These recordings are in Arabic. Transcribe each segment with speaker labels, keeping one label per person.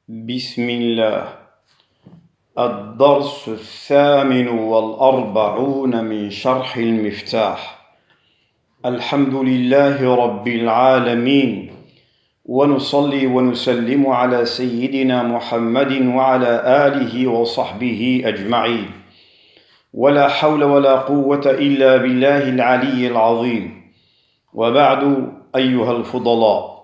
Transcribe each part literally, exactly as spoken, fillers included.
Speaker 1: بسم الله. الدرس الثامن والأربعون من شرح المفتاح. الحمد لله رب العالمين، ونصلي ونسلم على سيدنا محمد وعلى آله وصحبه أجمعين، ولا حول ولا قوة إلا بالله العلي العظيم. وبعد، أيها الفضلاء،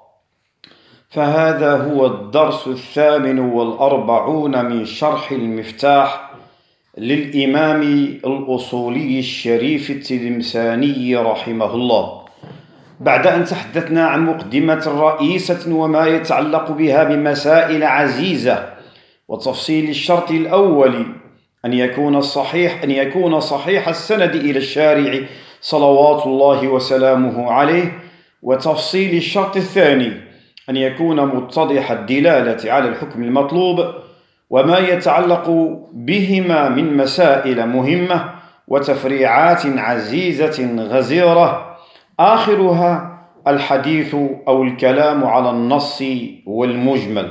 Speaker 1: فهذا هو الدرس الثامن والأربعون من شرح المفتاح للإمام الأصولي الشريف التلمساني رحمه الله، بعد أن تحدثنا عن مقدمة رئيسة وما يتعلق بها بمسائل عزيزة، وتفصيل الشرط الأول أن يكون الصحيح أن يكون صحيح السند إلى الشارع صلوات الله وسلامه عليه، وتفصيل الشرط الثاني أن يكون متضح الدلالة على الحكم المطلوب، وما يتعلق بهما من مسائل مهمة وتفريعات عزيزة غزيرة، آخرها الحديث أو الكلام على النص والمجمل.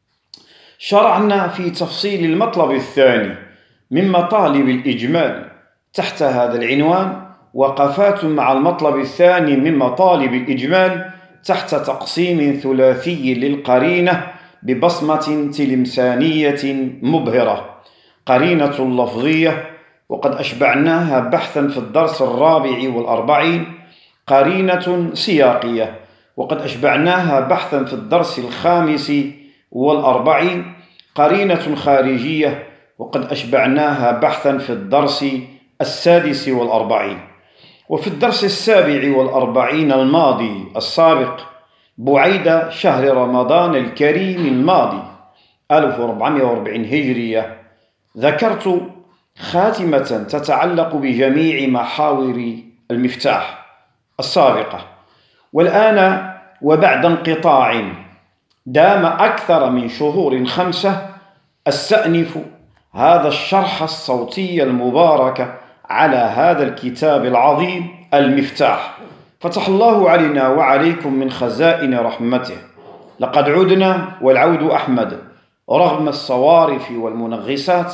Speaker 1: شرعنا في تفصيل المطلب الثاني من مطالب الإجمال تحت هذا العنوان وقفات مع المطلب الثاني من مطالب الإجمال تحت تقسيم ثلاثي للقرينة ببصمة تلمسانية مبهرة: قرينة لفظية، وقد أشبعناها بحثا في الدرس الرابع والأربعين; قرينة سياقية، وقد أشبعناها بحثا في الدرس الخامس والأربعين; قرينة خارجية، وقد أشبعناها بحثا في الدرس السادس والأربعين. وفي الدرس السابع والأربعين الماضي السابق، بعيد شهر رمضان الكريم الماضي ألف وأربعمائة وأربعين هجرية، ذكرت خاتمة تتعلق بجميع محاور المفتاح السابقة. والآن وبعد انقطاع دام أكثر من شهور خمسة، أستأنف هذا الشرح الصوتي المبارك على هذا الكتاب العظيم المفتاح. فتح الله علينا وعليكم من خزائن رحمته. لقد عدنا والعود أحمد، رغم الصوارف والمنغصات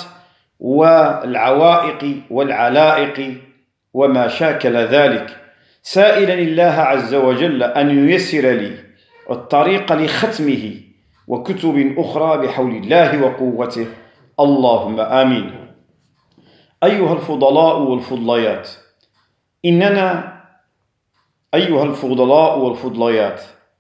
Speaker 1: والعوائق والعلائق وما شاكل ذلك، سائلا الله عز وجل أن ييسر لي الطريق لختمه وكتب أخرى بحول الله وقوته، اللهم آمين. أيها الفضلاء والفضليات، إننا أيها الفضلاء والفضليات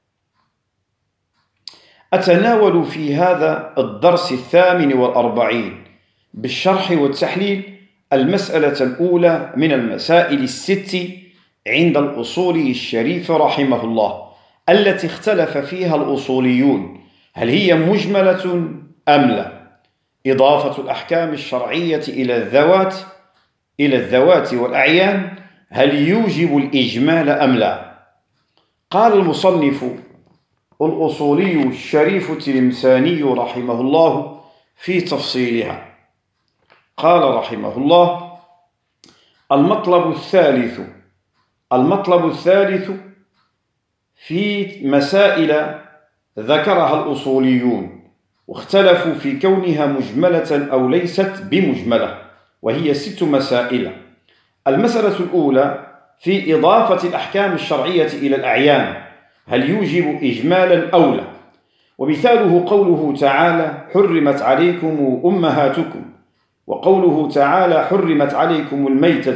Speaker 1: أتناول في هذا الدرس الثامن والأربعين بالشرح والتحليل المسألة الأولى من المسائل الست عند الأصولي الشريف رحمه الله، التي اختلف فيها الأصوليون هل هي مجملة أم لا. إضافة الأحكام الشرعية إلى الذوات إلى الذوات والأعيان، هل يوجب الإجمال أم لا؟ قال المصنف الأصولي الشريف التلمساني رحمه الله في تفصيلها، قال رحمه الله: المطلب الثالث المطلب الثالث في مسائل ذكرها الأصوليون واختلفوا في كونها مجملة أو ليست بمجملة، وهي ست مسائل. المسألة الأولى في إضافة الأحكام الشرعية إلى الأعيان، هل يوجب إجمالا أو لا؟ ومثاله قوله تعالى: حرمت عليكم أمهاتكم، وقوله تعالى: حرمت عليكم الميتة،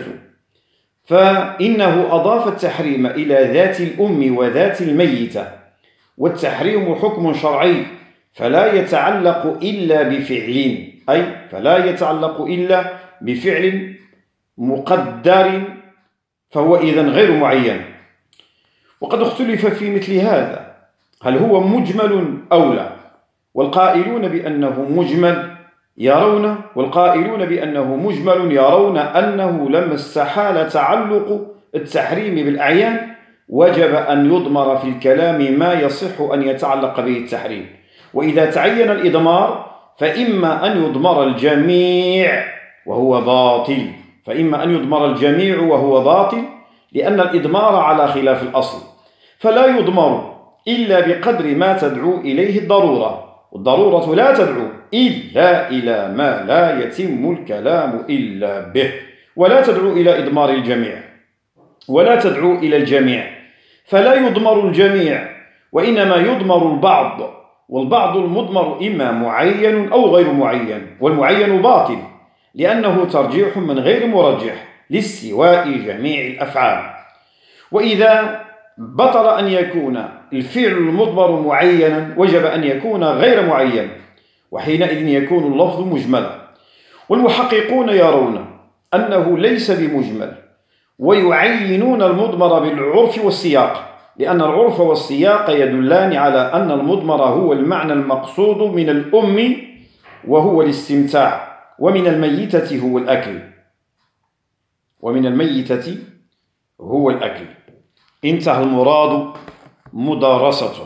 Speaker 1: فإنه أضاف التحريم إلى ذات الأم وذات الميتة، والتحريم حكم شرعي فلا يتعلق إلا بفعل، أي فلا يتعلق إلا بفعل مقدر، فهو إذن غير معين. وقد اختلف في مثل هذا هل هو مجمل أو لا، والقائلون بأنه مجمل يرون والقائلون بأنه مجمل يرون أنه لما استحال تعلق التحريم بالأعيان وجب أن يضمر في الكلام ما يصح أن يتعلق به التحريم، وإذا تعين الإضمار فإما أن يضمر الجميع وهو باطل فإما أن يضمر الجميع وهو باطل لأن الإضمار على خلاف الأصل، فلا يضمر إلا بقدر ما تدعو إليه الضرورة، والضرورة لا تدعو إلا إلى ما لا يتم الكلام إلا به، ولا تدعو إلى إضمار الجميع، ولا تدعو إلى الجميع، فلا يضمر الجميع، وإنما يضمر البعض، والبعض المضمر إما معين أو غير معين، والمعين باطل لأنه ترجيح من غير مرجح لاستواء جميع الأفعال. وإذا بطل أن يكون الفعل المضمر معينا وجب أن يكون غير معين، وحينئذ يكون اللفظ مجملا. والمحققون يرون أنه ليس بمجمل، ويعينون المضمر بالعرف والسياق، لأن العرف والسياق يدلان على أن المضمر هو المعنى المقصود من الأم وهو الاستمتاع، ومن الميتة هو الأكل، ومن الميتة هو الأكل. انتهى المراد مدارسته.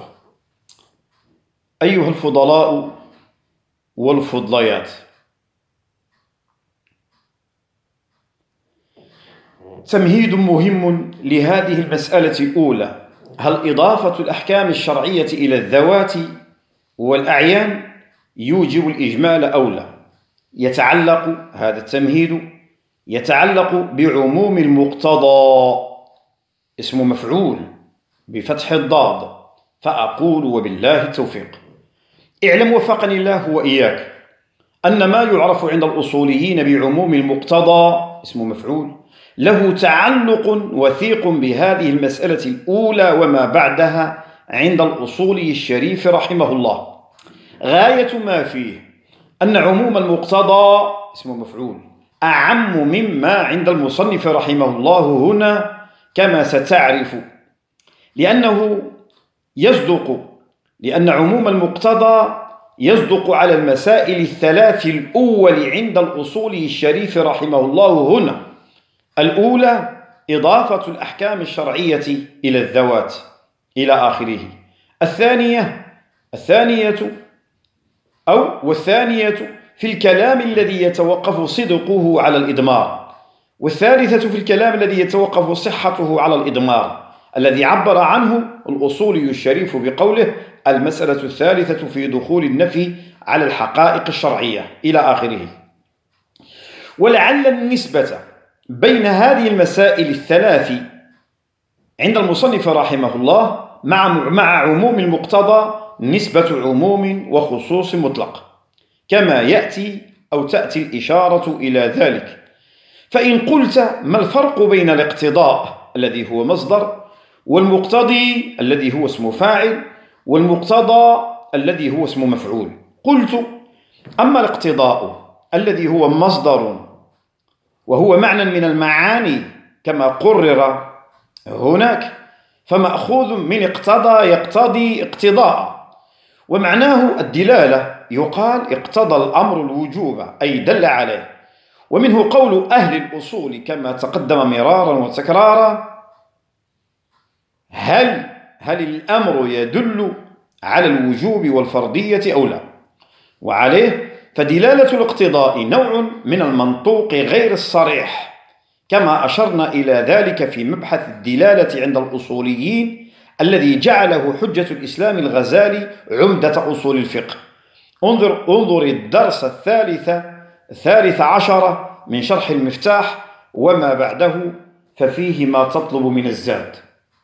Speaker 1: أيها الفضلاء والفضليات، تمهيد مهم لهذه المسألة الأولى: هل إضافة الأحكام الشرعية إلى الذوات والأعيان يوجب الإجمال أو لا؟ يتعلق هذا التمهيد يتعلق بعموم المقتضى، اسم مفعول بفتح الضاد، فأقول وبالله التوفيق. اعلم وفقني الله وإياك أن ما يعرف عند الأصوليين بعموم المقتضى اسم مفعول له تعلق وثيق بهذه المسألة الأولى وما بعدها عند الأصولي الشريف رحمه الله. غاية ما فيه أن عموم المقتضى اسم مفعول أعم مما عند المصنف رحمه الله هنا كما ستعرف، لأنه يصدق لأن عموم المقتضى يصدق على المسائل الثلاث الأول عند الأصولي الشريف رحمه الله هنا. الأولى إضافة الأحكام الشرعية إلى الذوات إلى آخره. الثانية الثانية أو والثانية في الكلام الذي يتوقف صدقه على الإضمار، والثالثة في الكلام الذي يتوقف صحته على الإضمار، الذي عبر عنه الأصولي الشريف بقوله: المسألة الثالثة في دخول النفي على الحقائق الشرعية إلى آخره. ولعل النسبة بين هذه المسائل الثلاث عند المصنف رحمه الله مع مع عموم المقتضى نسبة عموم وخصوص مطلق، كما يأتي أو تأتي الإشارة إلى ذلك. فإن قلت: ما الفرق بين الاقتضاء الذي هو مصدر، والمقتضي الذي هو اسم فاعل، والمقتضى الذي هو اسم مفعول؟ قلت: أما الاقتضاء الذي هو مصدر وهو معنى من المعاني كما قرر هناك، فمأخوذ من اقتضى يقتضي اقتضاء، ومعناه الدلالة، يقال اقتضى الأمر الوجوب أي دل عليه. ومنه قول أهل الأصول كما تقدم مرارا وتكرارا: هل هل الأمر يدل على الوجوب والفرضية أو لا؟ وعليه فدلالة الاقتضاء نوع من المنطوق غير الصريح، كما أشرنا إلى ذلك في مبحث الدلالة عند الأصوليين الذي جعله حجة الإسلام الغزالي عمدة أصول الفقه. انظر انظر الدرس الثالث الثالث عشر من شرح المفتاح وما بعده، ففيه ما تطلب من الزاد.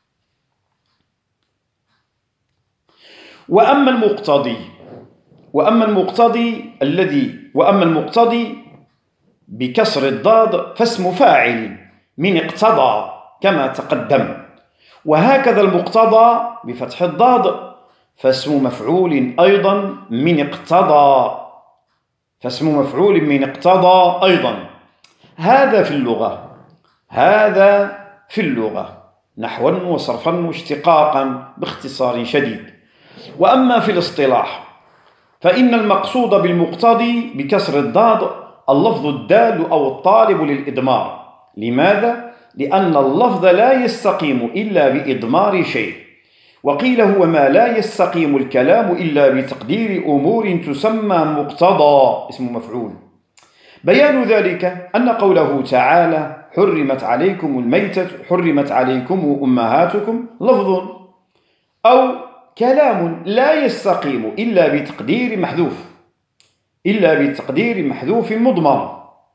Speaker 1: وأما المقتضي وأما المقتضي الذي وأما المقتضي بكسر الضاد فاسم فاعل من اقتضى كما تقدم، وهكذا المقتضى بفتح الضاد فاسم مفعول أيضا من اقتضى فاسم مفعول من اقتضى أيضا. هذا في اللغة هذا في اللغة نحوا وصرفا واشتقاقا باختصار شديد. وأما في الاصطلاح فإن المقصود بالمقتضي بكسر الضاد اللفظ الدال أو الطالب للإضمار. لماذا؟ لأن اللفظ لا يستقيم إلا بإضمار شيء، وقيل هو ما لا يستقيم الكلام إلا بتقدير أمور تسمى مقتضى اسم مفعول. بيان ذلك أن قوله تعالى: حرمت عليكم الميتة حرمت عليكم أمهاتكم لفظ، أو كلام لا يستقيم إلا بتقدير محذوف إلا بتقدير محذوف مضمر.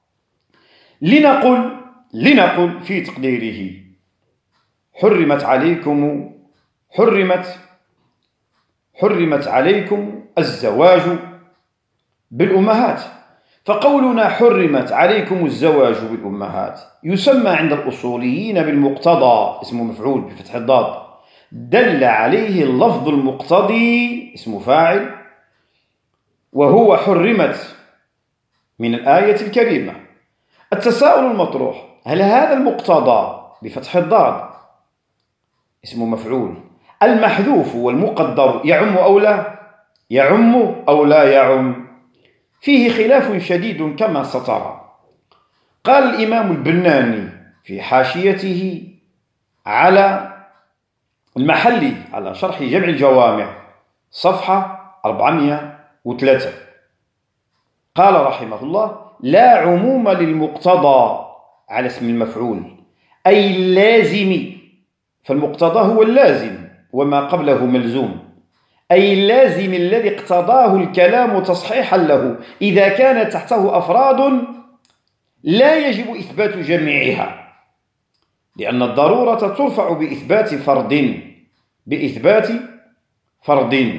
Speaker 1: لنقل لنقل في تقديره: حرمت عليكم حرمت حرمت عليكم الزواج بالأمهات. فقولنا حرمت عليكم الزواج بالأمهات يسمى عند الأصوليين بالمقتضى، اسم مفعول بفتح الضاد، دل عليه اللفظ المقتضي اسم فاعل، وهو حرمت من الآية الكريمة. التساؤل المطروح: هل هذا المقتضى بفتح الضاد اسم مفعول المحذوف والمقدر يعم أو لا يعم أو لا يعم؟ فيه خلاف شديد كما سترى. قال الإمام البناني في حاشيته على المحلي على شرح جمع الجوامع صفحة أربعمائة وثلاثة، قال رحمه الله: لا عموم للمقتضى على اسم المفعول أي اللازم، فالمقتضى هو اللازم وما قبله ملزوم، أي اللازم الذي اقتضاه الكلام تصحيحا له إذا كان تحته أفراد لا يجب إثبات جميعها، لأن الضرورة ترفع بإثبات فرد بإثبات فرد.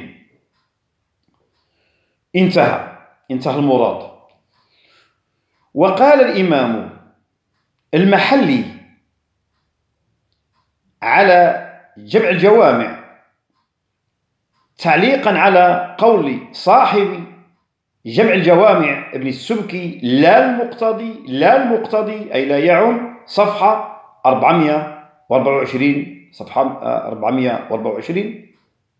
Speaker 1: انتهى انتهى المراد. وقال الإمام المحلي على جمع الجوامع تعليقا على قول صاحب جمع الجوامع ابن السبكي: لا المقتضي لا المقتضي أي لا يعم، صفحة أربعمائة وأربعة وعشرين صفحة أربعمائة وأربعة وعشرين.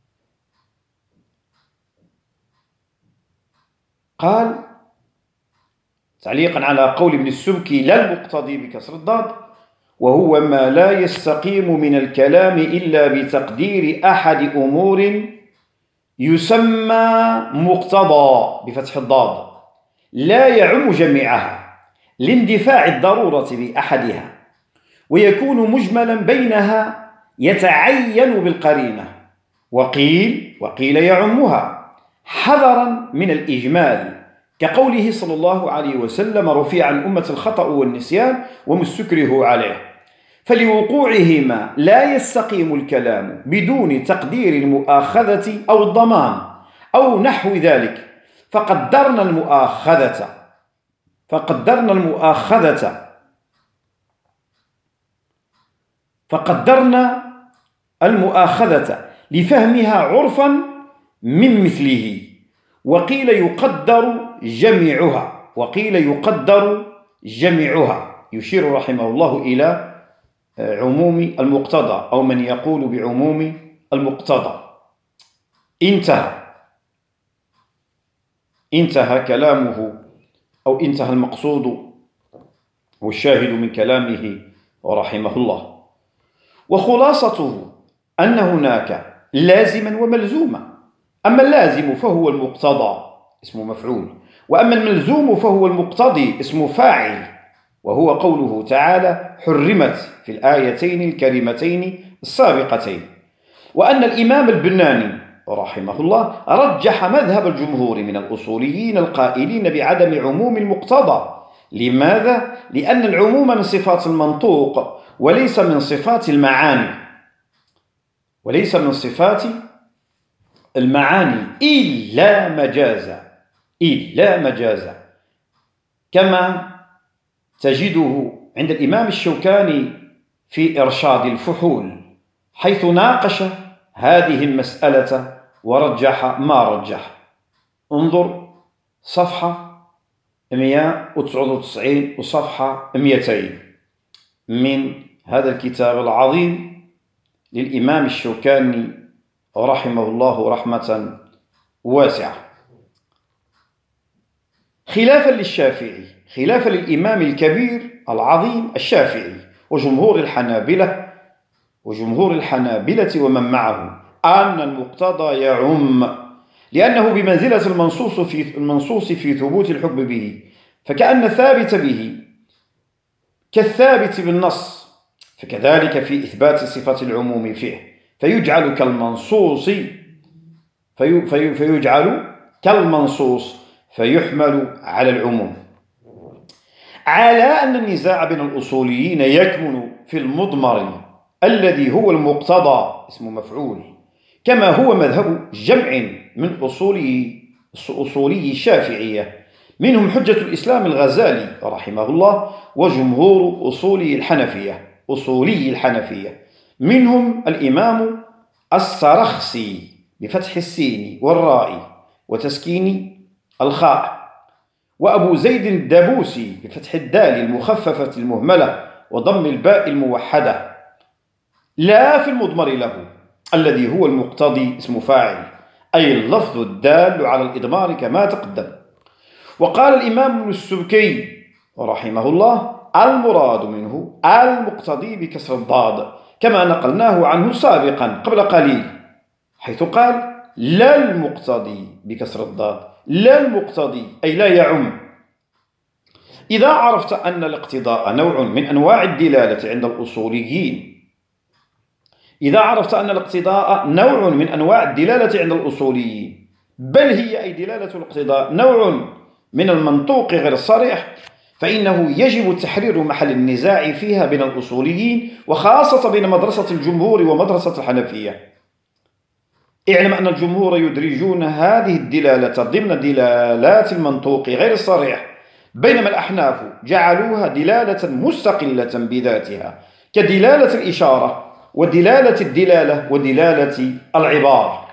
Speaker 1: قال تعليقا على قول ابن السبكي: لا المقتضي بكسر الضاد، وهو ما لا يستقيم من الكلام إلا بتقدير أحد أمور يسمى مقتضى بفتح الضاد، لا يعم جميعها لاندفاع الضرورة بأحدها، ويكون مجملا بينها يتعين بالقرينة. وقيل وقيل يعمها حذرا من الإجمال، كقوله صلى الله عليه وسلم: رفع عن أمة الخطأ والنسيان وما استكرهوا عليه. فلوقوعهما لا يستقيم الكلام بدون تقدير المؤاخذة أو الضمان أو نحو ذلك، فقدرنا المؤاخذة فقدرنا المؤاخذة فقدرنا المؤاخذة لفهمها عرفا من مثله. وقيل يقدر جميعها وقيل يقدر جميعها يشير رحمه الله إلى عموم المقتضى، أو من يقول بعموم المقتضى. انتهى انتهى كلامه، أو انتهى المقصود والشاهد من كلامه رحمه الله. وخلاصته أن هناك لازما وملزوما. أما اللازم فهو المقتضى اسم مفعول، وأما الملزوم فهو المقتضي اسم فاعل، وهو قوله تعالى: حرمت في الآيتين الكريمتين السابقتين. وأن الإمام البناني رحمه الله رجح مذهب الجمهور من الأصوليين القائلين بعدم عموم المقتضى. لماذا؟ لأن العموم من صفات المنطوق وليس من صفات المعاني وليس من صفات المعاني إلا مجازا إلا مجازا كما تجده عند الإمام الشوكاني في إرشاد الفحول، حيث ناقش هذه المسألة ورجح ما رجح. انظر صفحة مئة وتسعة وتسعين وصفحة مئتين من هذا الكتاب العظيم للإمام الشوكاني رحمه الله رحمة واسعة. خلافا للشافعي خلافا للإمام الكبير العظيم الشافعي وجمهور الحنابلة وجمهور الحنابلة ومن معه، أن المقتضى يعم، لأنه بمنزلة المنصوص في المنصوص في ثبوت الحكم به، فكأن الثابت به كالثابت بالنص، فكذلك في إثبات صفة العموم فيه، فيجعل كالمنصوص في في فيجعل كالمنصوص فيحمل على العموم. على أن النزاع بين الأصوليين يكمن في المضمر الذي هو المقتضى اسم مفعول، كما هو مذهب جمع من أصولي أصولي الشافعية، منهم حجة الإسلام الغزالي رحمه الله، وجمهور أصولي الحنفية أصولي الحنفية منهم الإمام السرخسي بفتح السين والراء وتسكين الخاء، وأبو زيد الدبوسي بفتح الدال المخففة المهملة وضم الباء الموحدة، لا في المضمر له الذي هو المقتضي اسم فاعل، أي اللفظ الدال على الإضمار كما تقدم. وقال الإمام ابن السبكي رحمه الله المراد منه المقتضي بكسر الضاد، كما نقلناه عنه سابقا قبل قليل، حيث قال لا المقتضي بكسر الضاد، لا المقتضي أي لا يعم. إذا عرفت أن الاقتضاء نوع من أنواع الدلالة عند الأصوليين إذا عرفت أن الاقتضاء نوع من أنواع الدلالة عند الأصوليين، بل هي أي دلالة الاقتضاء نوع من المنطوق غير الصريح، فإنه يجب تحرير محل النزاع فيها بين الأصوليين، وخاصة بين مدرسة الجمهور ومدرسة الحنفية. اعلم أن الجمهور يدرجون هذه الدلالة ضمن دلالات المنطوق غير الصريح، بينما الأحناف جعلوها دلالة مستقلة بذاتها، كدلالة الإشارة ودلالة الدلالة ودلالة العبارة.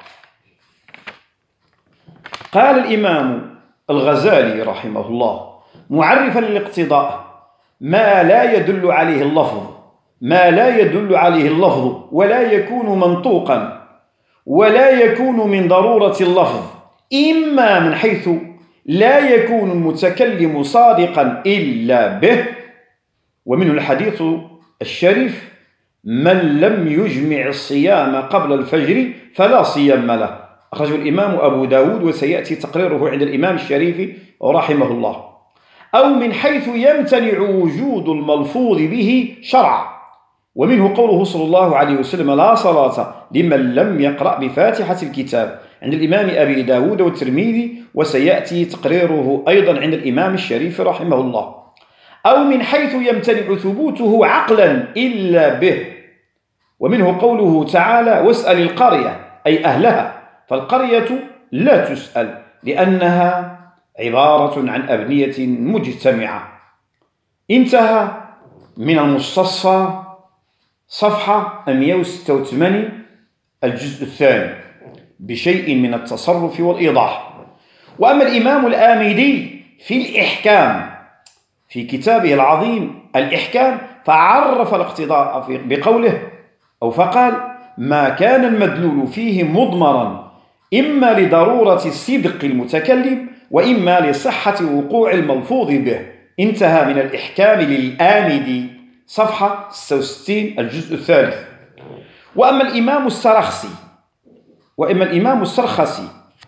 Speaker 1: قال الإمام الغزالي رحمه الله معرفا للاقتضاء ما لا يدل عليه اللفظ ما لا يدل عليه اللفظ ولا يكون منطوقا ولا يكون من ضرورة اللفظ، إما من حيث لا يكون المتكلم صادقا إلا به، ومنه الحديث الشريف من لم يجمع الصيام قبل الفجر فلا صيام له، أخرجه الإمام أبو داود وسيأتي تقريره عند الإمام الشريف رحمه الله. أو من حيث يمتنع وجود الملفوظ به شرعا، ومنه قوله صلى الله عليه وسلم لا صلاة لمن لم يقرأ بفاتحة الكتاب عند الإمام أبي داود والترمذي، وسيأتي تقريره أيضا عند الإمام الشريف رحمه الله. أو من حيث يمتنع ثبوته عقلا إلا به، ومنه قوله تعالى واسأل القرية أي أهلها، فالقرية لا تسأل لأنها عبارة عن أبنية مجتمعة. انتهى من المستصفى صفحة مئة وستة وثمانين الجزء الثاني بشيء من التصرف والإيضاح. وأما الإمام الآمدي في الإحكام في كتابه العظيم الإحكام فعرف الاقتضاء بقوله أو فقال ما كان المدلول فيه مضمرا إما لضرورة صدق المتكلم وإما لصحة وقوع الملفوظ به. انتهى من الإحكام للآمدي صفحة ستة وستين الجزء الثالث. وأما الإمام السرخسي وإما الإمام السرخسي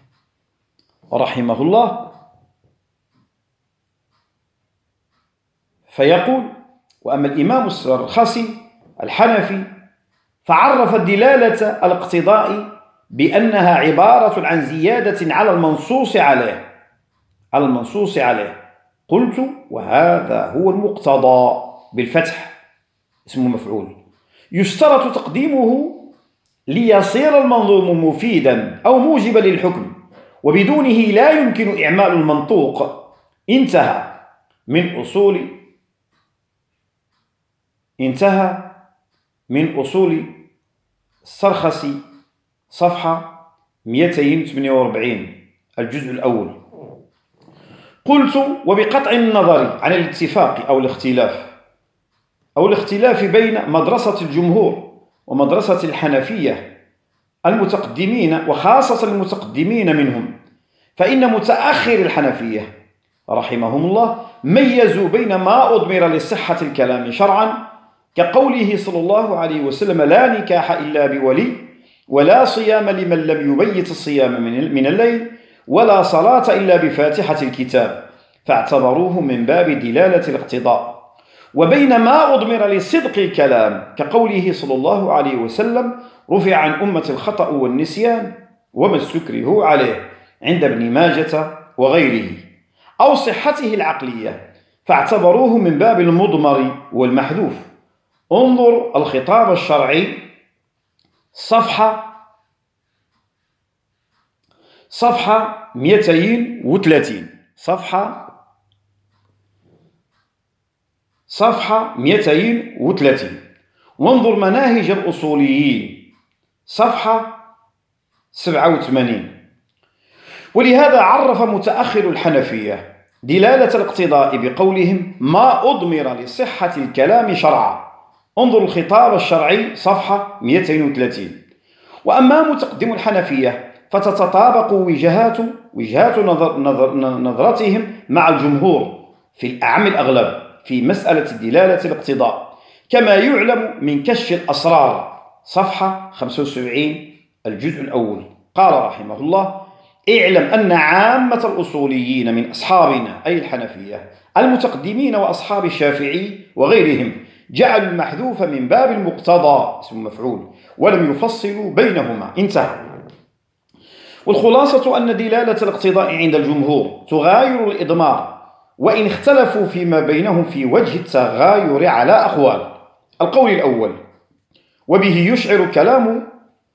Speaker 1: رحمه الله فيقول وأما الإمام السرخسي الحنفي فعرف دلالة الاقتضاء بأنها عبارة عن زيادة على المنصوص عليه على المنصوص عليه قلت وهذا هو المقتضى بالفتح اسمه مفعول، يشترط تقديمه ليصير المنظوم مفيدا أو موجبا للحكم، وبدونه لا يمكن إعمال المنطوق. انتهى من أصول انتهى من أصول السرخسي صفحة مئتين وثمانية وأربعين الجزء الأول. قلت وبقطع النظر عن الاتفاق أو الاختلاف أو الاختلاف بين مدرسة الجمهور ومدرسة الحنفية المتقدمين وخاصة المتقدمين منهم، فإن متأخر الحنفية رحمهم الله ميزوا بين ما أضمر لصحة الكلام شرعا كقوله صلى الله عليه وسلم لا نكاح إلا بولي، ولا صيام لمن لم يبيت الصيام من الليل، ولا صلاة إلا بفاتحة الكتاب، فاعتبروه من باب دلالة الاقتضاء. وبين ما أضمر لصدق الكلام كقوله صلى الله عليه وسلم رفع عن أمة الخطأ والنسيان، وما استكره عليه عند ابن ماجة وغيره، أو صحته العقلية، فاعتبروه من باب المضمر والمحذوف. انظر الخطاب الشرعي صفحة صفحة مئتين وثلاثين صفحة صفحة مئتين وثلاثين وانظر مناهج الأصوليين صفحة سبعة وثمانين. ولهذا عرف متأخر الحنفية دلالة الاقتضاء بقولهم ما أضمر لصحة الكلام شرعا. انظر الخطاب الشرعي صفحة مئتين وثلاثين. وأما متقدم الحنفية فتتطابق وجهات وجهات نظر نظر نظرتهم مع الجمهور في الأعم الأغلب في مسألة دلالة الاقتضاء، كما يعلم من كشف الأسرار صفحة خمسة وسبعين الجزء الأول. قال رحمه الله: اعلم أن عامة الأصوليين من أصحابنا أي الحنفية المتقدمين وأصحاب الشافعي وغيرهم جعلوا المحذوف من باب المقتضى اسم مفعول ولم يفصلوا بينهما. انتهى. والخلاصة أن دلالة الاقتضاء عند الجمهور تغاير الإضمار، وإن اختلفوا فيما بينهم في وجه التغاير على أقوال. القول الأول: وبه يشعر كلام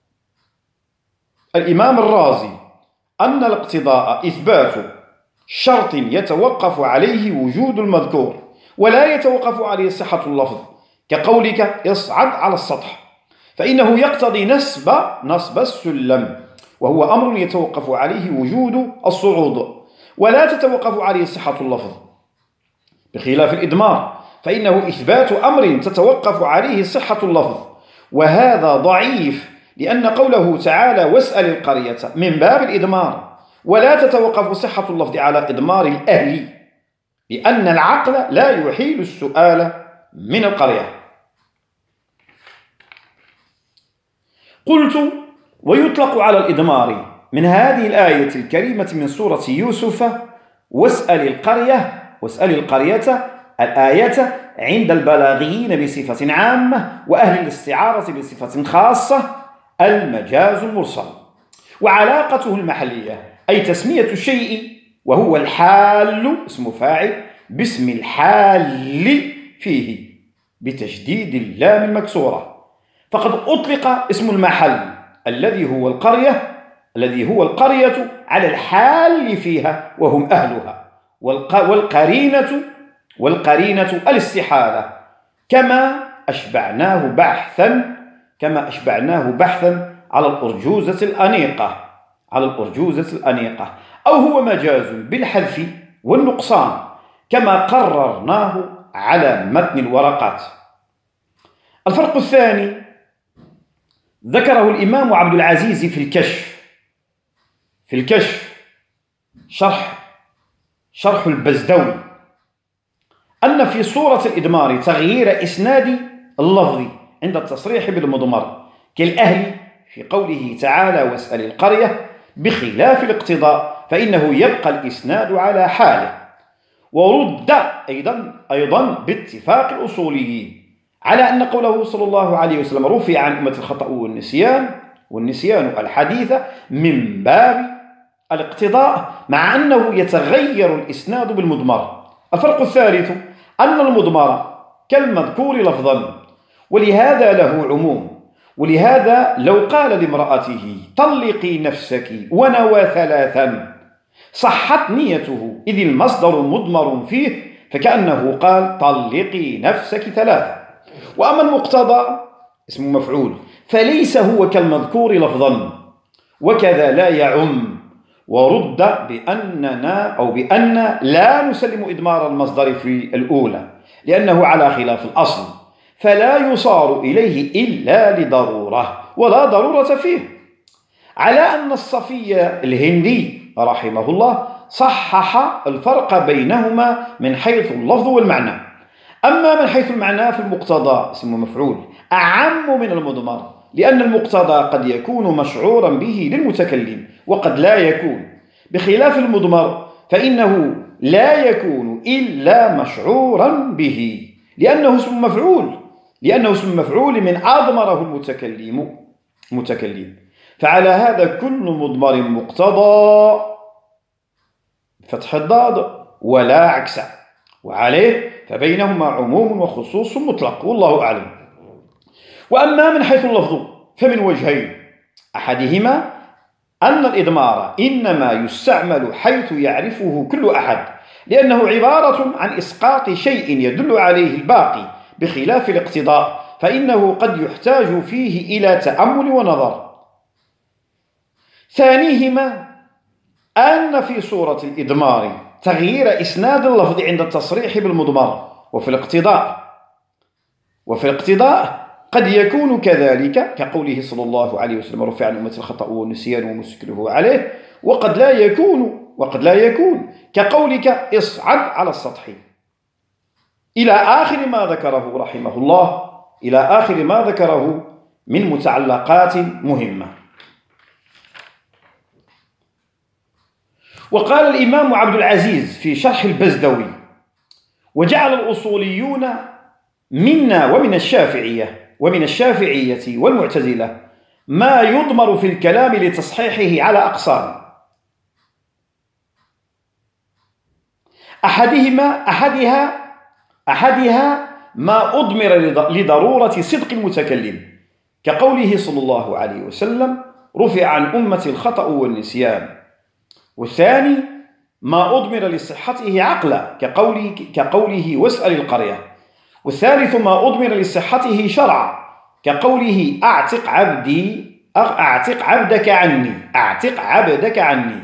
Speaker 1: الإمام الرازي أن الاقتضاء إثبات شرط يتوقف عليه وجود المذكور ولا يتوقف عليه صحة اللفظ، كقولك يصعد على السطح، فإنه يقتضي نسب نصب السلم، وهو أمر يتوقف عليه وجود الصعود ولا تتوقف عليه صحة اللفظ، بخلاف الإدمار فإنه إثبات أمر تتوقف عليه صحة اللفظ، وهذا ضعيف، لأن قوله تعالى واسأل القرية من باب الإدمار، ولا تتوقف صحة اللفظ على إدمار الأهل، لأن العقل لا يحيل السؤال من القرية. قلت: ويطلق على الإدمار من هذه الآية الكريمة من سورة يوسف واسأل القرية واسأل القرية الآية عند البلاغيين بصفة عامة وأهل الاستعارة بصفة خاصة المجاز المرسل، وعلاقته المحلية أي تسمية الشيء وهو الحال اسم فاعل باسم الحال فيه بتشديد اللام المكسورة، فقد أطلق اسم المحل الذي هو القرية الذي هو القرية على الحال فيها وهم أهلها، والقرينة والقرينة الاستحالة، كما أشبعناه بحثا كما أشبعناه بحثا على الأرجوزة الأنيقة على الأرجوزة الأنيقة أو هو مجاز بالحذف والنقصان، كما قررناه على متن الورقات. الفرق الثاني ذكره الإمام عبد العزيز في الكشف في الكشف شرح شرح البزدوي أن في صورة الإدمار تغيير إسناد اللفظ عند التصريح بالمضمر كالأهل في قوله تعالى واسأل القرية، بخلاف الاقتضاء فإنه يبقى الإسناد على حاله. ورد أيضا أيضا باتفاق الأصوليين على أن قوله صلى الله عليه وسلم رفع عن أمة الخطأ والنسيان والنسيان الحديث من باب الاقتضاء، مع أنه يتغير الإسناد بالمضمر. الفرق الثالث أن المضمر كالمذكور لفظا، ولهذا له عموم، ولهذا لو قال لامرأته طلقي نفسك ونوى ثلاثا صحت نيته، إذ المصدر مضمر فيه، فكأنه قال طلقي نفسك ثلاثا. وأما المقتضى اسم مفعول فليس هو كالمذكور لفظا، وكذا لا يعم. ورد بأننا أو بأن لا نسلم إدمار المصدر في الأولى لأنه على خلاف الأصل، فلا يصار إليه إلا لضرورة ولا ضرورة فيه، على أن الصفي الهندي رحمه الله صحح الفرق بينهما من حيث اللفظ والمعنى. أما من حيث المعنى في المقتضى اسم مفعول أعم من المضمر، لأن المقتضى قد يكون مشعورا به للمتكلم وقد لا يكون، بخلاف المضمر فإنه لا يكون إلا مشعورا به، لأنه اسم مفعول لأنه اسم مفعول من أضمره المتكلم متكلم فعلى هذا كل مضمر مقتضى فتح الضاد ولا عكس، وعليه فبينهما عموم وخصوص مطلق، والله أعلم. وأما من حيث اللفظ فمن وجهين: أحدهما أن الإضمار إنما يستعمل حيث يعرفه كل أحد، لأنه عبارة عن إسقاط شيء يدل عليه الباقي، بخلاف الاقتضاء فإنه قد يحتاج فيه إلى تأمل ونظر. ثانيهما أن في صورة الإضمار تغيير إسناد اللفظ عند التصريح بالمضمر، وفي الاقتضاء وفي الاقتضاء قد يكون كذلك، كقوله صلى الله عليه وسلم: رفع عن أمة الخطأ والنسيان ومسكله عليه. وقد لا يكون وقد لا يكون كقولك: اصعد على السطح، إلى آخر ما ذكره رحمه الله، إلى آخر ما ذكره من متعلقات مهمة. وقال الإمام عبد العزيز في شرح البزدوي: وجعل الأصوليون منا ومن الشافعية ومن الشافعية والمعتزلة ما يضمر في الكلام لتصحيحه على أقسام: أحدهما أحدها أحدها ما أضمر لضرورة صدق المتكلم، كقوله صلى الله عليه وسلم: رفع عن أمة الخطأ والنسيان. والثاني ما أضمر لصحته عقلا، كقوله, كقوله واسأل القرية. والثالث ما أضمر لصحته شرعا، كقوله: أعتق عبدي أعتق عبدك عني أعتق عبدك عني.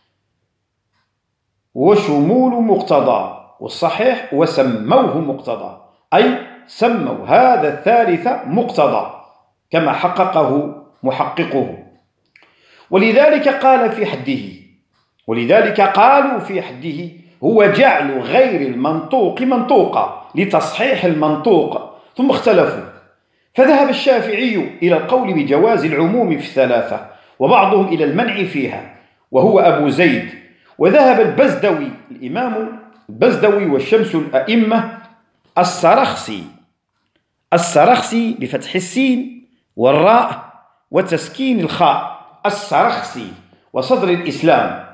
Speaker 1: وشمول مقتضى، والصحيح وسموه مقتضى، أي سموا هذا الثالث مقتضى كما حققه محققه. ولذلك قال في حده ولذلك قالوا في حده هو جعل غير المنطوق منطوقا لتصحيح المنطوق، ثم اختلفوا، فذهب الشافعي إلى القول بجواز العموم في الثلاثة، وبعضهم إلى المنع فيها وهو أبو زيد. وذهب البزدوي الإمام البزدوي والشمس الأئمة السرخسي السرخسي بفتح السين والراء وتسكين الخاء، السرخسي وصدر الإسلام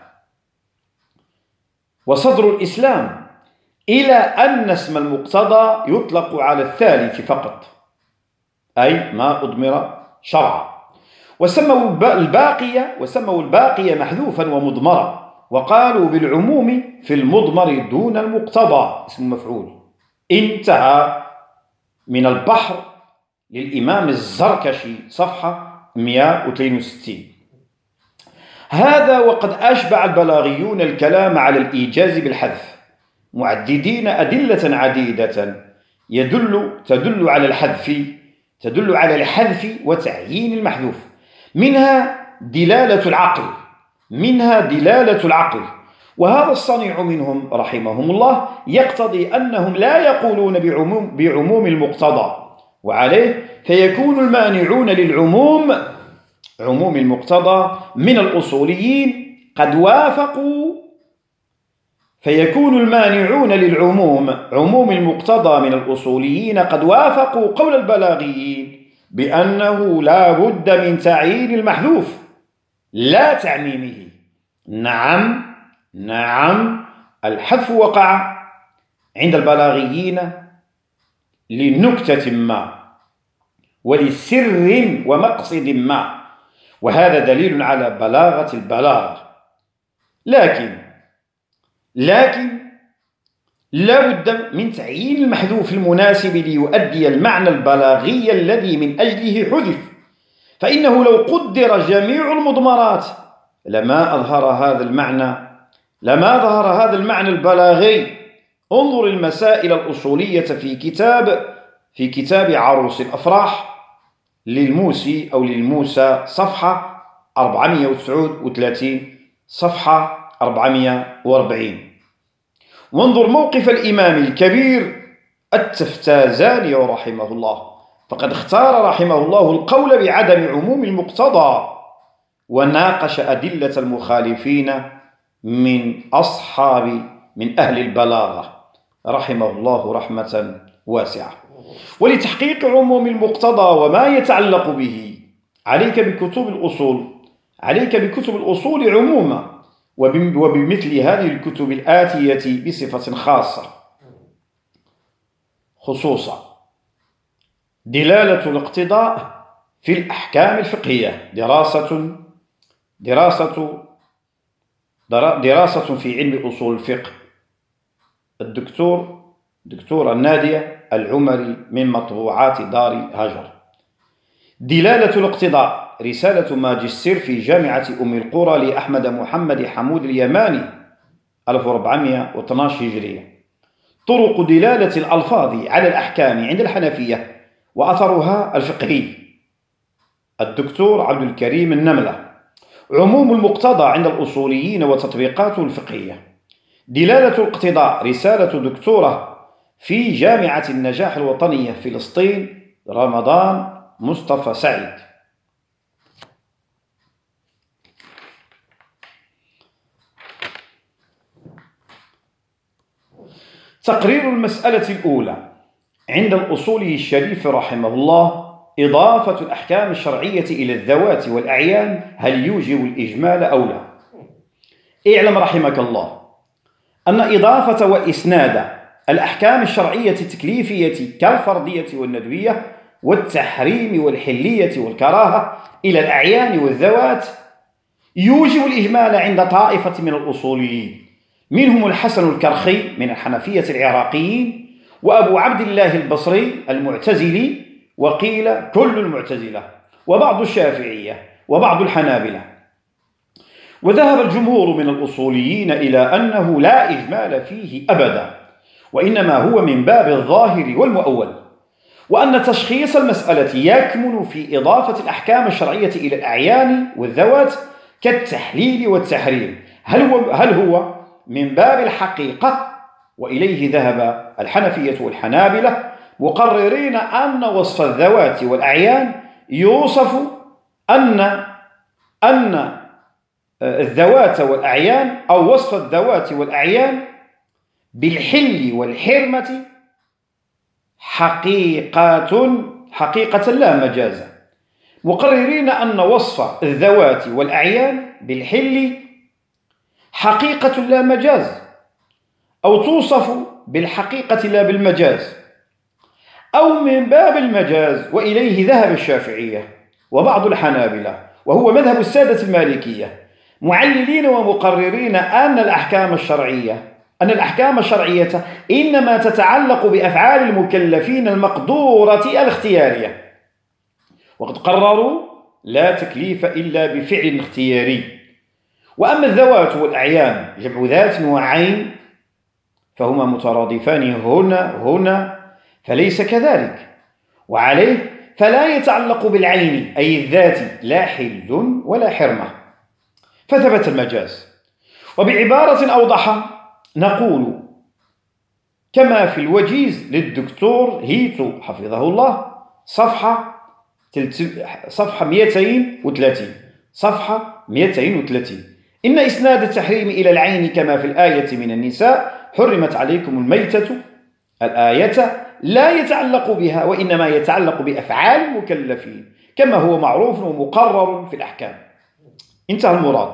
Speaker 1: وصدر الإسلام إلى أن اسم المقتضى يطلق على الثالث فقط، أي ما أضمر شرعا. وسموا الباقية وسموا الباقية محذوفا ومضمرا، وقالوا بالعموم في المضمر دون المقتضى اسم مفعول. انتهى من البحر للإمام الزركشي صفحة مئة واثنين وستين. هذا وقد أشبع البلاغيون الكلام على الإيجاز بالحذف، معددين أدلة عديدة يدل تدل على الحذف تدل على الحذف وتعيين المحذوف، منها دلالة العقل منها دلالة العقل وهذا الصنيع منهم رحمهم الله يقتضي أنهم لا يقولون بعموم, بعموم المقتضى، وعليه فيكون المانعون للعموم عموم المقتضى من الأصوليين قد وافقوا فيكون المانعون للعموم عموم المقتضى من الأصوليين قد وافقوا قول البلاغيين بأنه لا بد من تعيين المحذوف لا تعميمه. نعم نعم الحذف وقع عند البلاغيين لنكتة ما ولسر ومقصد ما، وهذا دليل على بلاغة البلاغة، لكن لكن لا بد من تعيين المحذوف المناسب ليؤدي المعنى البلاغي الذي من أجله حذف، فإنه لو قدر جميع المضمرات لما أظهر هذا المعنى لما ظهر هذا المعنى البلاغي. انظر المسائل الأصولية في كتاب في كتاب عروس الأفراح للموسي أو للموسى صفحة أربعمئة وتسعة وثلاثين صفحة أربعمئة وأربعين. وانظر موقف الإمام الكبير التفتازاني رحمه الله، فقد اختار رحمه الله القول بعدم عموم المقتضى، وناقش أدلة المخالفين من أصحاب من أهل البلاغة رحمه الله رحمة واسعة. ولتحقيق عموم المقتضى وما يتعلق به عليك بكتب الأصول عليك بكتب الأصول عموما، وبمثل هذه الكتب الآتية بصفة خاصة خصوصا: دلالة الاقتضاء في الأحكام الفقهية، دراسة دراسة دراسة في علم أصول الفقه، الدكتور دكتورة نادية العمري من مطبوعات دار هجر. دلالة الاقتضاء، رسالة ماجستير في جامعة أم القرى لأحمد محمد حمود اليماني ألف وأربعمائة واثني عشر هجرية. طرق دلالة الألفاظ على الأحكام عند الحنفية وأثرها الفقهي، الدكتور عبد الكريم النملة. عموم المقتضى عند الأصوليين وتطبيقاته الفقهية. دلالة الاقتضاء، رسالة دكتورة في جامعة النجاح الوطنية فلسطين رمضان مصطفى سعيد. تقرير المسألة الأولى عند الأصولي الشريف رحمه الله: إضافة الأحكام الشرعية إلى الذوات والأعيان هل يوجب الإجمال أو لا؟ اعلم رحمك الله أن إضافة وإسناد الأحكام الشرعية التكليفية كالفرضية والندوية والتحريم والحلية والكراهة إلى الأعيان والذوات يوجب الإجمال عند طائفة من الأصوليين، منهم الحسن الكرخي من الحنفية العراقيين، وأبو عبد الله البصري المعتزلي، وقيل كل المعتزلة، وبعض الشافعية، وبعض الحنابلة. وذهب الجمهور من الأصوليين إلى أنه لا إجمال فيه أبدا، وإنما هو من باب الظاهر والمؤول، وأن تشخيص المسألة يكمن في إضافة الأحكام الشرعية إلى الأعيان والذوات كالتحليل والتحريم، هل هو, هل هو من باب الحقيقة، وإليه ذهب الحنفية والحنابلة مقررين أن وصف الذوات والأعيان يوصف أن أن الذوات والأعيان أو وصف الذوات والأعيان بالحل والحرمة حقيقة حقيقة لا مجازا، مقررين أن وصف الذوات والأعيان بالحل حقيقة لا مجاز، أو توصف بالحقيقة لا بالمجاز، أو من باب المجاز، وإليه ذهب الشافعية وبعض الحنابلة، وهو مذهب السادة المالكية، معللين ومقررين أن الأحكام الشرعية أن الأحكام الشرعية إنما تتعلق بأفعال المكلفين المقدورة الاختيارية، وقد قرروا لا تكليف إلا بفعل اختياري. وأما الذوات والأعيان جمع ذات وعين فهما مترادفان هنا هنا فليس كذلك، وعليه فلا يتعلق بالعين أي الذات لا حل ولا حرمة، فثبت المجاز. وبعبارة أوضح نقول كما في الوجيز للدكتور هيتو حفظه الله صفحة صفحة مئتين وثلاثين صفحة مئتين وثلاثين: إن إسناد التحريم إلى العين كما في الآية من النساء حرمت عليكم الميتة، الآية لا يتعلق بها، وإنما يتعلق بأفعال المكلفين كما هو معروف ومقرر في الأحكام. انتهى المراد.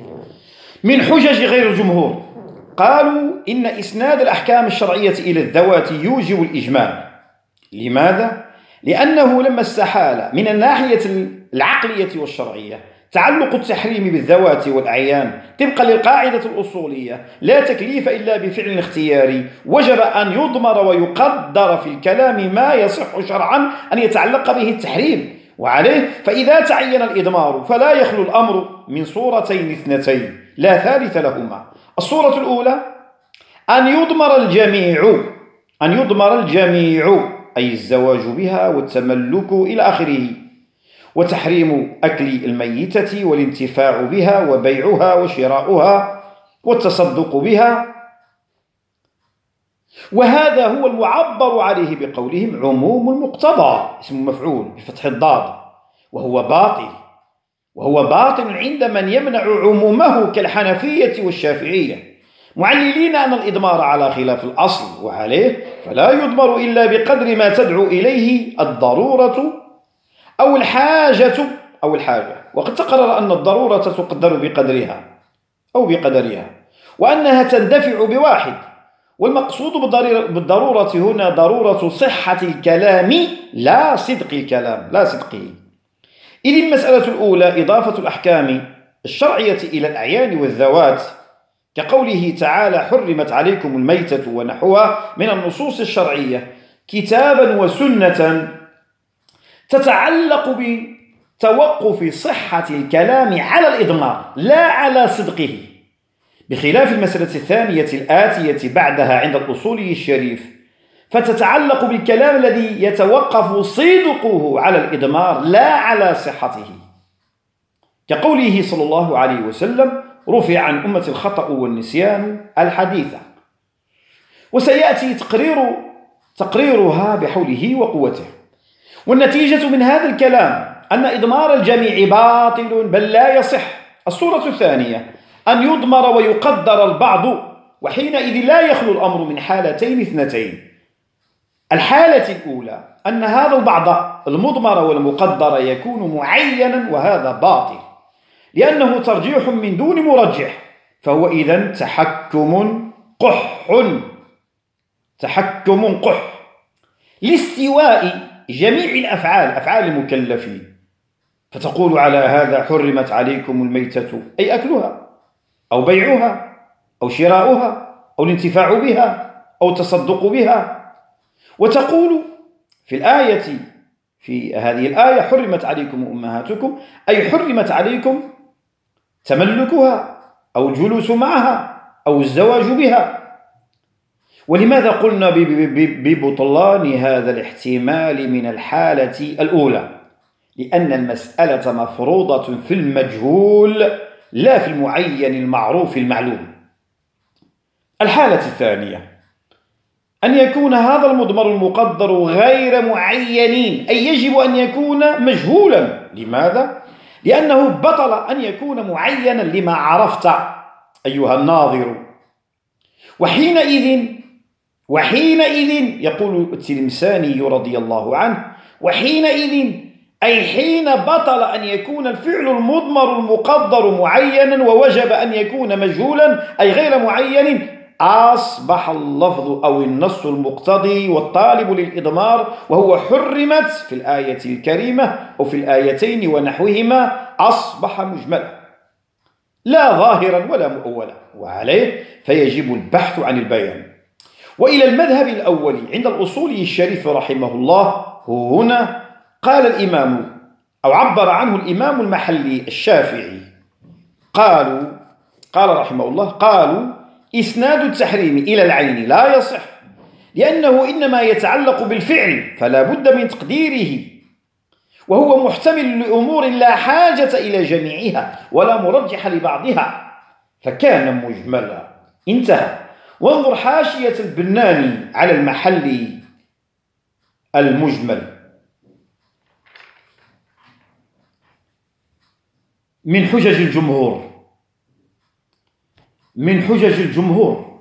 Speaker 1: من حجج غير الجمهور قالوا إن إسناد الأحكام الشرعية إلى الذوات يوجب الإجمال. لماذا؟ لأنه لما استحال من الناحية العقلية والشرعية تعلق التحريم بالذوات والأعيان طبقا للقاعدة الأصولية لا تكليف إلا بفعل اختياري، وجب أن يضمر ويقدر في الكلام ما يصح شرعا أن يتعلق به التحريم، وعليه فإذا تعين الإضمار فلا يخلو الأمر من صورتين اثنتين لا ثالث لهما. الصورة الأولى أن يضمر الجميع أن يضمر الجميع أي الزواج بها والتملك إلى آخره، وتحريم أكل الميتة والانتفاع بها وبيعها وشراؤها والتصدق بها، وهذا هو المعبر عليه بقولهم عموم المقتضى اسم مفعول بفتح الضاد، وهو باطل وهو باطل عند من يمنع عمومه كالحنفية والشافعية، معللين أن الإضمار على خلاف الأصل، وعليه فلا يضمر إلا بقدر ما تدعو إليه الضرورة أو الحاجة أو الحاجة، وقد تقرر أن الضرورة تقدر بقدرها أو بقدرها، وأنها تندفع بواحد. والمقصود بالضرورة هنا ضرورة صحة الكلام لا صدق الكلام لا صدقه. إذ المسألة الأولى إضافة الأحكام الشرعية إلى الأعيان والذوات، كقوله تعالى حرمت عليكم الميتة ونحوها من النصوص الشرعية كتابا وسنة، تتعلق بتوقف صحة الكلام على الإضمار لا على صدقه، بخلاف المسألة الثانية الآتية بعدها عند الأصولي الشريف، فتتعلق بالكلام الذي يتوقف صدقه على الإضمار لا على صحته، كقوله صلى الله عليه وسلم رفع عن أمة الخطأ والنسيان الحديثة. وسيأتي تقرير تقريرها بحوله وقوته. والنتيجة من هذا الكلام أن إضمار الجميع باطل بل لا يصح. الصورة الثانية أن يضمر ويقدر البعض، وحينئذ لا يخلو الأمر من حالتين اثنتين. الحالة الأولى أن هذا البعض المضمر والمقدر يكون معينا، وهذا باطل لأنه ترجيح من دون مرجح، فهو إذن تحكم قح تحكم قح لاستواء جميع الأفعال أفعال المكلفين، فتقول على هذا حرمت عليكم الميتة أي أكلها أو بيعها أو شراؤها أو الانتفاع بها أو التصدق بها. وتقول في الآية في هذه الآية حرمت عليكم أمهاتكم أي حرمت عليكم تملكها أو الجلوس معها أو الزواج بها. ولماذا قلنا ببطلان هذا الاحتمال من الحالة الأولى؟ لأن المسألة مفروضة في المجهول لا في المعين المعروف المعلوم. الحالة الثانية أن يكون هذا المضمر المقدر غير معين، أي يجب أن يكون مجهولا. لماذا؟ لأنه بطل أن يكون معينا لما عرفت أيها الناظر. وحينئذ وحينئذ يقول التلمساني رضي الله عنه وحينئذ أي حين بطل أن يكون الفعل المضمر المقدر معينا ووجب أن يكون مجهولا أي غير معين، أصبح اللفظ أو النص المقتضي والطالب للإضمار وهو حرمت في الآية الكريمة أو في الآيتين ونحوهما أصبح مجملا لا ظاهرا ولا مؤولا، وعليه فيجب البحث عن البيان. وإلى المذهب الأول عند الأصولي الشريف رحمه الله هنا قال الإمام أو عبر عنه الإمام المحلي الشافعي، قالوا قال رحمه الله قالوا إسناد التحريم إلى العين لا يصح، لأنه إنما يتعلق بالفعل فلا بد من تقديره، وهو محتمل لأمور لا حاجة إلى جميعها ولا مرجح لبعضها، فكان مجملا. انتهى. وانظر حاشية البناني على المحلي المجمل: من حجج الجمهور من حجج الجمهور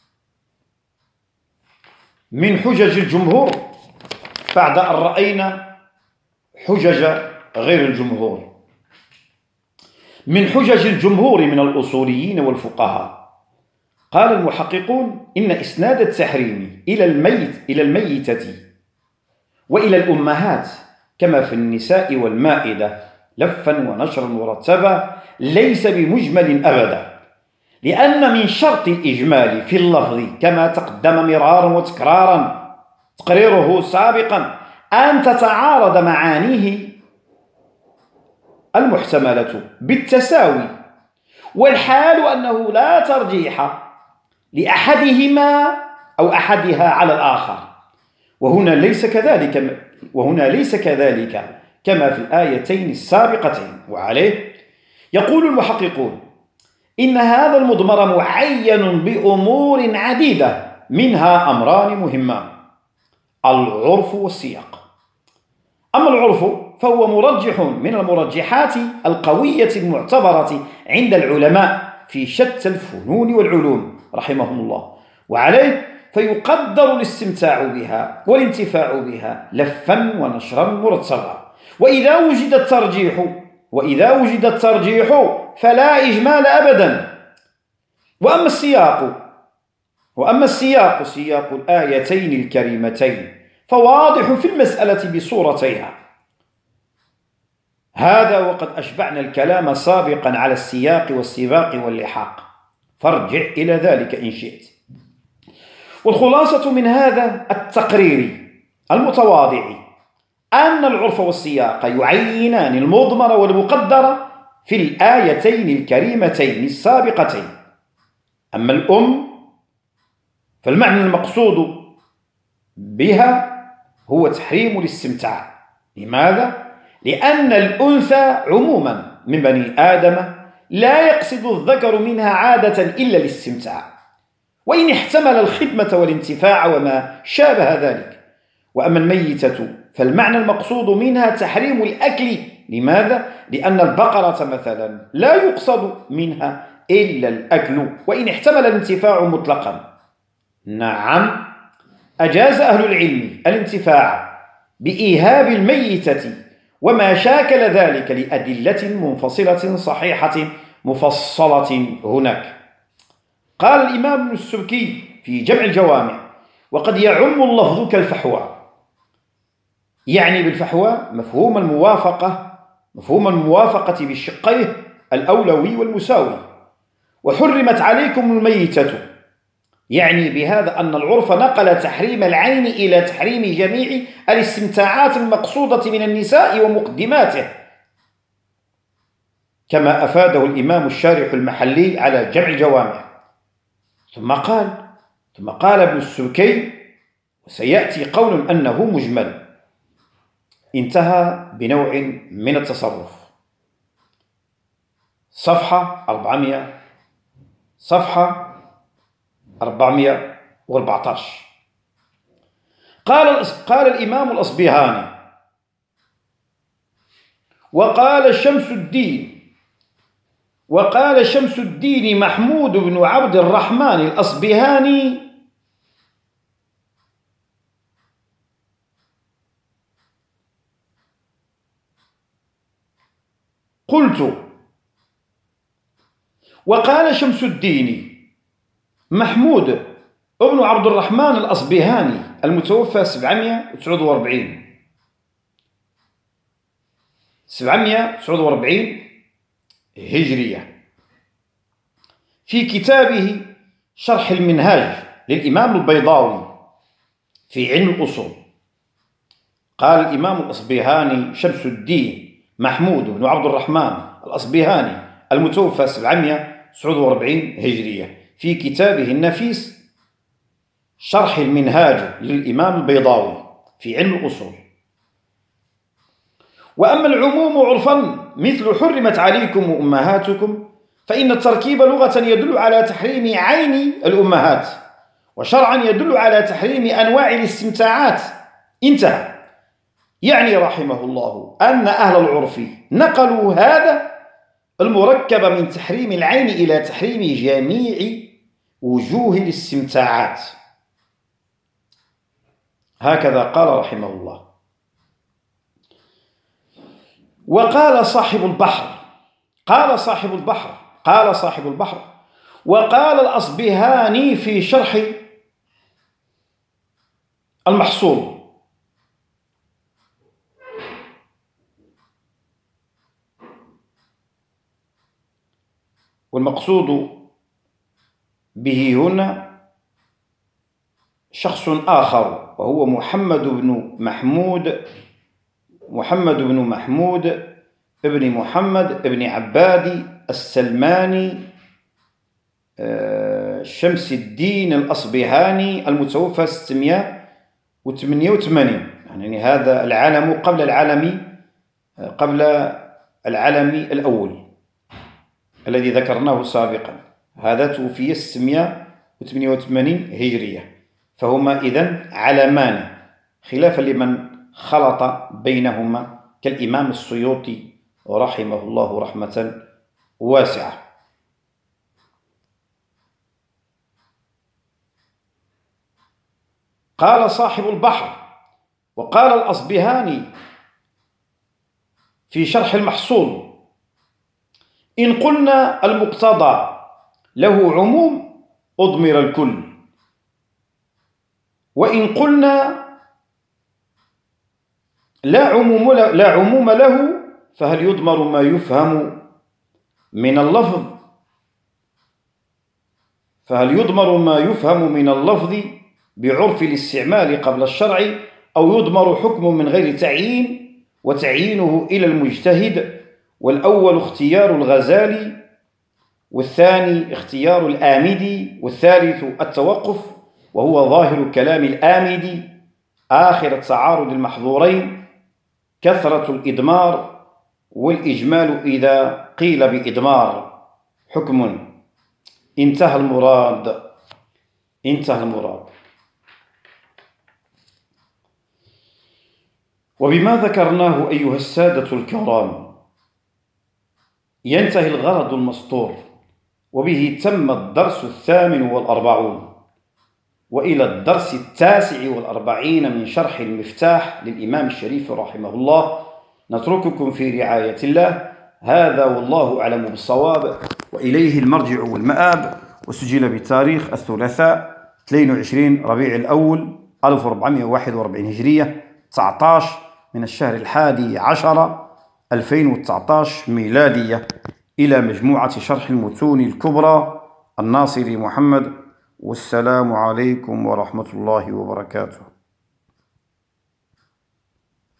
Speaker 1: من حجج الجمهور بعد أن رأينا حجج غير الجمهور. من حجج الجمهور من الأصوليين والفقهاء قال المحققون إن إسناد التحريم إلى الميت إلى الميتة وإلى الأمهات كما في النساء والمائدة لفا ونشرا مرتبا ليس بمجمل أبدا، لأن من شرط الإجمال في اللفظ كما تقدم مرارا وتكرارا تقريره سابقا أن تتعارض معانيه المحتملة بالتساوي، والحال أنه لا ترجيح لأحدهما أو أحدها على الآخر، وهنا ليس كذلك وهنا ليس كذلك كما في الآيتين السابقتين. وعليه يقول المحققون إن هذا المضمر معين بأمور عديدة، منها أمران مهمان: العرف والسياق. أما العرف فهو مرجح من المرجحات القوية المعتبرة عند العلماء في شتى الفنون والعلوم رحمهم الله، وعليه فيقدر الاستمتاع بها والانتفاع بها لفا ونشرا مرتبا. وإذا وجد الترجيح وإذا وجد الترجيح فلا إجمال أبدا. وأما السياق وأما السياق سياق الآيتين الكريمتين فواضح في المسألة بصورتيها. هذا وقد أشبعنا الكلام سابقا على السياق والسباق واللحاق، فارجع إلى ذلك إن شئت. والخلاصة من هذا التقرير المتواضع أن العرف والسياق يعينان المضمر والمقدر في الآيتين الكريمتين السابقتين. أما الأم فالمعنى المقصود بها هو تحريم الاستمتاع. لماذا؟ لأن الأنثى عموما من بني آدم لا يقصد الذكر منها عادة إلا الاستمتاع، وإن احتمل الخدمة والانتفاع وما شابه ذلك. وأما الميتة فالمعنى المقصود منها تحريم الأكل. لماذا؟ لأن البقرة مثلا لا يقصد منها إلا الأكل، وإن احتمل الانتفاع مطلقا. نعم، أجاز أهل العلم الانتفاع بإيهاب الميتة وما شاكل ذلك لأدلة منفصلة صحيحة مفصلة هناك. قال الإمام ابن السبكي في جمع الجوامع: وقد يعم اللفظ كالفحوى، يعني بالفحوى مفهوم الموافقة مفهوم الموافقة بالشقيه الأولوي والمساوي. وحرمت عليكم الميتة، يعني بهذا أن العرف نقل تحريم العين إلى تحريم جميع الاستمتاعات المقصودة من النساء ومقدماته، كما أفاده الإمام الشارح المحلي على جمع الجوامع. ثم قال ثم قال ابن السبكي: وسيأتي قول أنه مجمل. انتهى بنوع من التصرف. صفحة أربعمائة صفحة أربعمائة وأربعة عشر. قال قال الإمام الأصبهاني: وقال شمس الدين وقال شمس الدين محمود بن عبد الرحمن الأصبهاني: قلت وقال شمس الدين محمود بن عبد الرحمن الأصبهاني المتوفى سبعمائة وتسعة وأربعين سبعمائة وتسعة وأربعين هجرية، في كتابه شرح المنهاج للإمام البيضاوي في علم الأصول. قال الإمام الأصبهاني شمس الدين محمود بن عبد الرحمن الأصبهاني المتوفى سبعمائة وتسعة وأربعين هجرية في كتابه النفيس شرح المنهاج للإمام البيضاوي في علم الأصول: وأما العموم عرفا مثل حرمت عليكم أمهاتكم فإن التركيب لغة يدل على تحريم عين الأمهات، وشرعا يدل على تحريم أنواع الاستمتاعات. انتهى. يعني رحمه الله أن أهل العرف نقلوا هذا المركب من تحريم العين إلى تحريم جميع وجوه الاستمتاعات. هكذا قال رحمه الله. وقال صاحب البحر قال صاحب البحر قال صاحب البحر وقال الأصبهاني في شرح المحصول: والمقصود به هنا شخص آخر، وهو محمد بن محمود محمد بن محمود ابن محمد ابن عبادي السلماني شمس الدين الأصبهاني المتوفى ستمائة وثمانية وثمانين. يعني هذا العالم قبل العالم قبل العالم الأول الذي ذكرناه سابقا. هذا توفي ستمائة وثمانية وثمانين هجرية، فهما إذن علمان، خلافا لمن خلط بينهما كالإمام السيوطي رحمه الله رحمة واسعة. قال صاحب البحر وقال الأصبهاني في شرح المحصول: إن قلنا المقتضى له عموم أضمر الكل، وإن قلنا لا عموم لا عموم له فهل يضمر ما يفهم من اللفظ فهل يضمر ما يفهم من اللفظ بعرف الاستعمال قبل الشرع، أو يضمر حكم من غير تعيين وتعيينه إلى المجتهد؟ والأول اختيار الغزالي، والثاني اختيار الآمدي، والثالث التوقف وهو ظاهر كلام الآمدي آخر تعارض المحظورين، كثرة الإدمار والإجمال إذا قيل بإدمار. حكم. انتهى المراد انتهى المراد وبما ذكرناه أيها السادة الكرام ينتهي الغرض المسطور، وبه تم الدرس الثامن والأربعون، وإلى الدرس التاسع والأربعين من شرح المفتاح للإمام الشريف رحمه الله نترككم في رعاية الله. هذا والله أعلم بالصواب، وإليه المرجع والمآب. وسجل بتاريخ الثلاثاء اثنين وعشرين ربيع الأول ألف وأربعمائة وواحد وأربعين هجرية، تسعة عشر من الشهر الحادي عشر ألفين وتسعة عشر ميلادية، إلى مجموعة شرح المتون الكبرى الناصري محمد. والسلام عليكم ورحمة الله وبركاته.